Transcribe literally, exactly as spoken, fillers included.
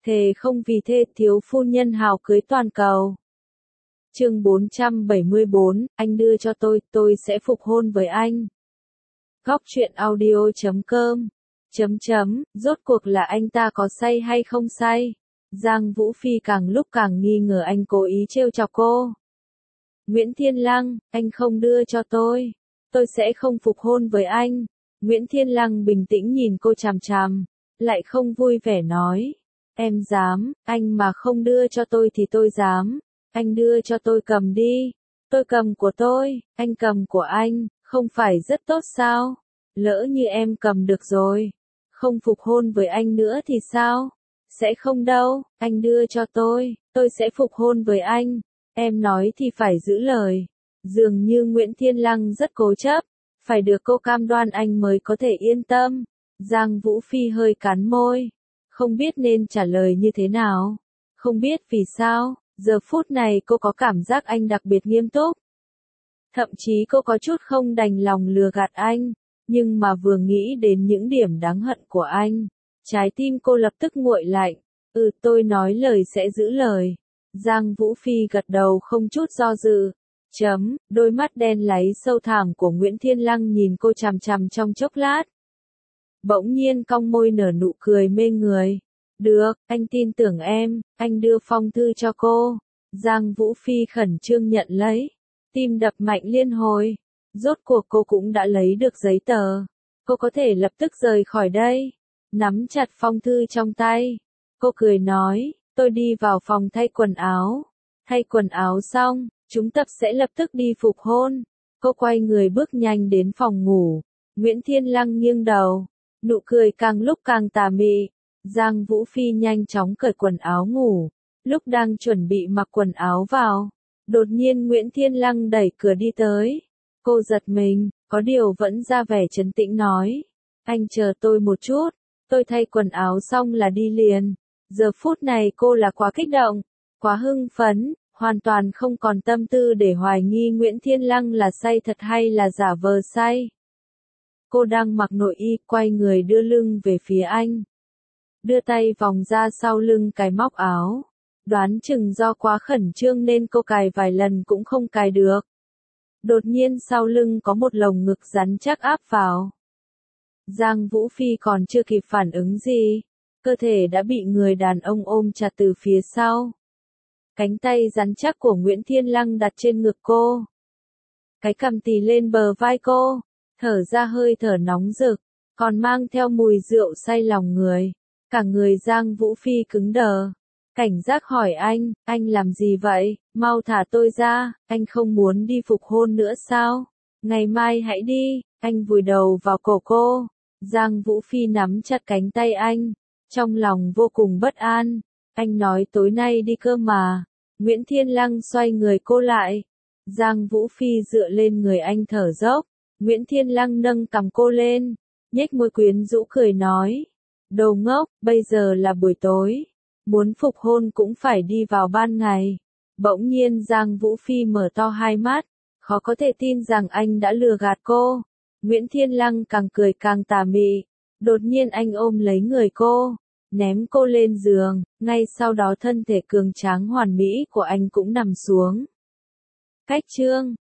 Thề không vì thê thiếu phu nhân hào cưới toàn cầu. Chương bốn trăm bảy mươi bốn, anh đưa cho tôi, tôi sẽ phục hôn với anh. Góc truyện audio chấm com. Chấm chấm, rốt cuộc là anh ta có say hay không say? Giang Vũ Phi càng lúc càng nghi ngờ anh cố ý trêu chọc cô. Nguyễn Thiên Lăng, anh không đưa cho tôi. Tôi sẽ không phục hôn với anh. Nguyễn Thiên Lăng bình tĩnh nhìn cô chằm chằm, lại không vui vẻ nói. Em dám, anh mà không đưa cho tôi thì tôi dám. Anh đưa cho tôi cầm đi. Tôi cầm của tôi, anh cầm của anh, không phải rất tốt sao? Lỡ như em cầm được rồi, không phục hôn với anh nữa thì sao? Sẽ không đâu, anh đưa cho tôi, tôi sẽ phục hôn với anh. Em nói thì phải giữ lời. Dường như Nguyễn Thiên Lăng rất cố chấp, phải được cô cam đoan anh mới có thể yên tâm. Giang Vũ Phi hơi cắn môi, không biết nên trả lời như thế nào. Không biết vì sao, giờ phút này cô có cảm giác anh đặc biệt nghiêm túc. Thậm chí cô có chút không đành lòng lừa gạt anh, nhưng mà vừa nghĩ đến những điểm đáng hận của anh, trái tim cô lập tức nguội lạnh. Ừ, tôi nói lời sẽ giữ lời. Giang Vũ Phi gật đầu không chút do dự. Chấm, đôi mắt đen láy sâu thẳm của Nguyễn Thiên Lăng nhìn cô chằm chằm trong chốc lát. Bỗng nhiên cong môi nở nụ cười mê người. Được, anh tin tưởng em, anh đưa phong thư cho cô. Giang Vũ Phi khẩn trương nhận lấy. Tim đập mạnh liên hồi. Rốt cuộc cô cũng đã lấy được giấy tờ. Cô có thể lập tức rời khỏi đây. Nắm chặt phong thư trong tay. Cô cười nói, tôi đi vào phòng thay quần áo. Thay quần áo xong, chúng tập sẽ lập tức đi phục hôn. Cô quay người bước nhanh đến phòng ngủ. Nguyễn Thiên Lăng nghiêng đầu. Nụ cười càng lúc càng tà mị. Giang Vũ Phi nhanh chóng cởi quần áo ngủ. Lúc đang chuẩn bị mặc quần áo vào, đột nhiên Nguyễn Thiên Lăng đẩy cửa đi tới. Cô giật mình, có điều vẫn ra vẻ trấn tĩnh nói. Anh chờ tôi một chút, tôi thay quần áo xong là đi liền. Giờ phút này cô là quá kích động, quá hưng phấn, hoàn toàn không còn tâm tư để hoài nghi Nguyễn Thiên Lăng là say thật hay là giả vờ say. Cô đang mặc nội y, quay người đưa lưng về phía anh. Đưa tay vòng ra sau lưng cài móc áo. Đoán chừng do quá khẩn trương nên cô cài vài lần cũng không cài được. Đột nhiên sau lưng có một lồng ngực rắn chắc áp vào. Giang Vũ Phi còn chưa kịp phản ứng gì, cơ thể đã bị người đàn ông ôm chặt từ phía sau. Cánh tay rắn chắc của Nguyễn Thiên Lăng đặt trên ngực cô. Cái cằm tì lên bờ vai cô, thở ra hơi thở nóng rực, còn mang theo mùi rượu say lòng người. Cả người Giang Vũ Phi cứng đờ. Cảnh giác hỏi anh, anh làm gì vậy, mau thả tôi ra, anh không muốn đi phục hôn nữa sao? Ngày mai hãy đi, anh vùi đầu vào cổ cô. Giang Vũ Phi nắm chặt cánh tay anh, trong lòng vô cùng bất an. Anh nói tối nay đi cơ mà. Nguyễn Thiên Lăng xoay người cô lại. Giang Vũ Phi dựa lên người anh thở dốc. Nguyễn Thiên Lăng nâng cằm cô lên, nhếch môi quyến rũ cười nói. Đồ ngốc, bây giờ là buổi tối. Muốn phục hôn cũng phải đi vào ban ngày. Bỗng nhiên Giang Vũ Phi mở to hai mắt, khó có thể tin rằng anh đã lừa gạt cô. Nguyễn Thiên Lăng càng cười càng tà mị. Đột nhiên anh ôm lấy người cô, ném cô lên giường, ngay sau đó thân thể cường tráng hoàn mỹ của anh cũng nằm xuống. Cách chương